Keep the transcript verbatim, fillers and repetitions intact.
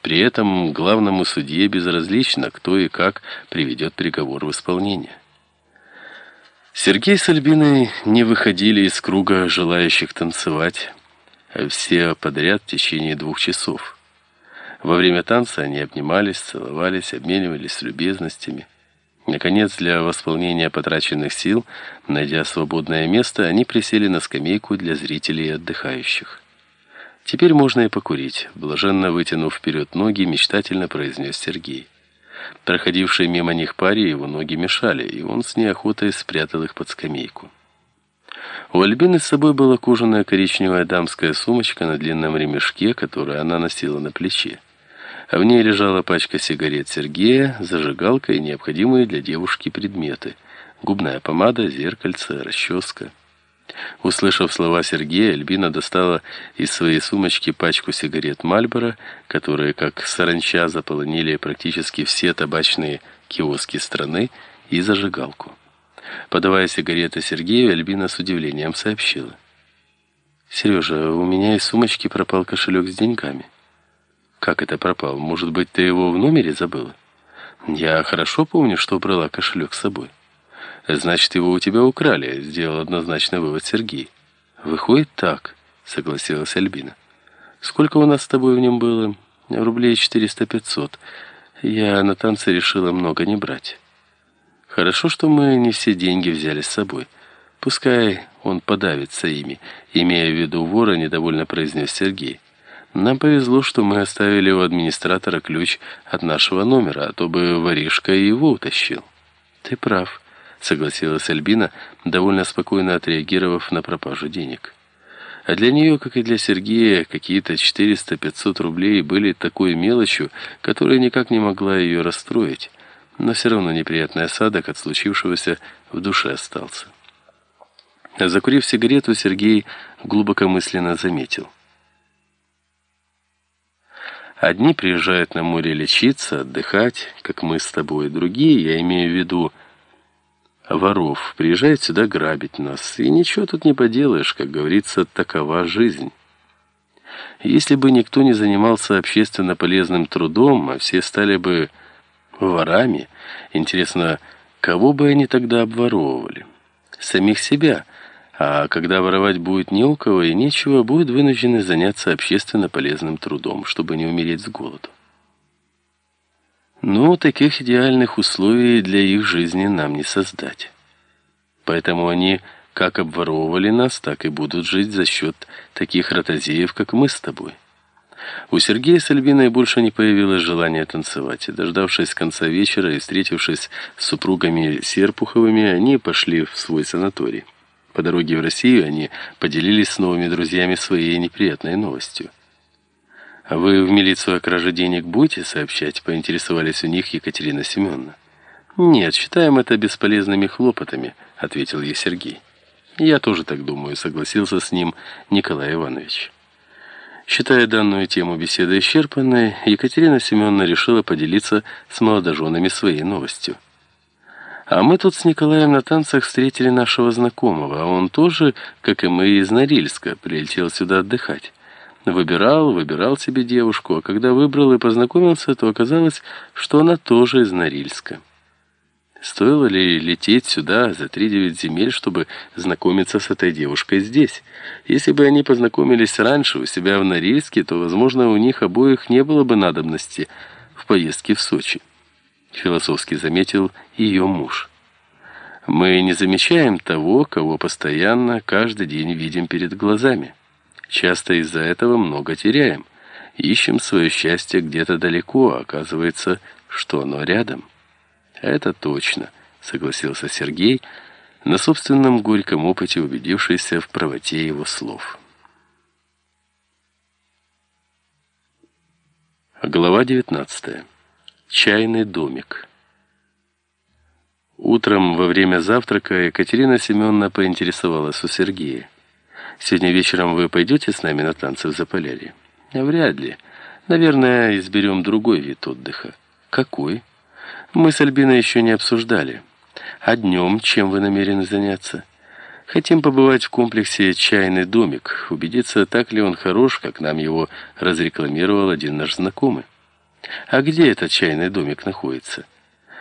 При этом главному судье безразлично, кто и как приведет приговор в исполнение. Сергей с Альбиной не выходили из круга желающих танцевать, а все подряд в течение двух часов. Во время танца они обнимались, целовались, обменивались любезностями. Наконец, для восполнения потраченных сил, найдя свободное место, они присели на скамейку для зрителей и отдыхающих. «Теперь можно и покурить», — блаженно вытянув вперед ноги, мечтательно произнес Сергей. Проходившие мимо них паре его ноги мешали, и он с неохотой спрятал их под скамейку. У Альбины с собой была кожаная коричневая дамская сумочка на длинном ремешке, которую она носила на плече. А в ней лежала пачка сигарет Сергея, зажигалка и необходимые для девушки предметы: губная помада, зеркальце, расческа. Услышав слова Сергея, Альбина достала из своей сумочки пачку сигарет «Мальборо», которые, как саранча, заполонили практически все табачные киоски страны, и зажигалку. Подавая сигареты Сергею, Альбина с удивлением сообщила: «Сережа, у меня из сумочки пропал кошелек с деньгами». «Как это пропал? Может быть, ты его в номере забыла?» «Я хорошо помню, что брала кошелек с собой». «Значит, его у тебя украли», — сделал однозначный вывод Сергей. «Выходит так», — согласилась Альбина. «Сколько у нас с тобой в нем было?» «Рублей четыреста-пятьсот. Я на танцы решила много не брать». «Хорошо, что мы не все деньги взяли с собой. Пускай он подавится ими», — имея в виду вора, недовольно произнес Сергей. «Нам повезло, что мы оставили у администратора ключ от нашего номера, а то бы воришка и его утащил». «Ты прав», — согласилась Альбина, довольно спокойно отреагировав на пропажу денег. А для нее, как и для Сергея, какие-то четыреста-пятьсот рублей были такой мелочью, которая никак не могла ее расстроить, но все равно неприятный осадок от случившегося в душе остался. Закурив сигарету, Сергей глубокомысленно заметил: «Одни приезжают на море лечиться, отдыхать, как мы с тобой, другие, я имею в виду воров, приезжают сюда грабить нас. И ничего тут не поделаешь, как говорится, такова жизнь. Если бы никто не занимался общественно полезным трудом, а все стали бы ворами, интересно, кого бы они тогда обворовывали? Самих себя. А когда воровать будет не у кого и нечего, будут вынуждены заняться общественно полезным трудом, чтобы не умереть с голоду. Но таких идеальных условий для их жизни нам не создать. Поэтому они как обворовывали нас, так и будут жить за счет таких ротозеев, как мы с тобой». У Сергея с Альбиной больше не появилось желания танцевать, и, дождавшись конца вечера и встретившись с супругами Серпуховыми, они пошли в свой санаторий. По дороге в Россию они поделились с новыми друзьями своей неприятной новостью. «А вы в милицию о краже денег будете сообщать?» — поинтересовались у них Екатерина Семеновна. «Нет, считаем это бесполезными хлопотами», — ответил ей Сергей. «Я тоже так думаю», — согласился с ним Николай Иванович. Считая данную тему беседы исчерпанной, Екатерина Семеновна решила поделиться с молодоженами своей новостью. «А мы тут с Николаем на танцах встретили нашего знакомого, а он тоже, как и мы, из Норильска, прилетел сюда отдыхать. Выбирал, выбирал себе девушку, а когда выбрал и познакомился, то оказалось, что она тоже из Норильска. Стоило ли лететь сюда за три-девять земель, чтобы знакомиться с этой девушкой здесь? Если бы они познакомились раньше у себя в Норильске, то, возможно, у них обоих не было бы надобности в поездке в Сочи», — философски заметил ее муж. «Мы не замечаем того, кого постоянно каждый день видим перед глазами. Часто из-за этого много теряем. Ищем свое счастье где-то далеко, а оказывается, что оно рядом». «Это точно», — согласился Сергей, на собственном горьком опыте убедившийся в правоте его слов. Глава девятнадцатая. Чайный домик. Утром во время завтрака Екатерина Семеновна поинтересовалась у Сергея: «Сегодня вечером вы пойдете с нами на танцы в Заполярье?» «Вряд ли. Наверное, изберем другой вид отдыха». «Какой?» «Мы с Альбиной еще не обсуждали. А днем чем вы намерены заняться?» «Хотим побывать в комплексе «Чайный домик», убедиться, так ли он хорош, как нам его разрекламировал один наш знакомый». «А где этот чайный домик находится?»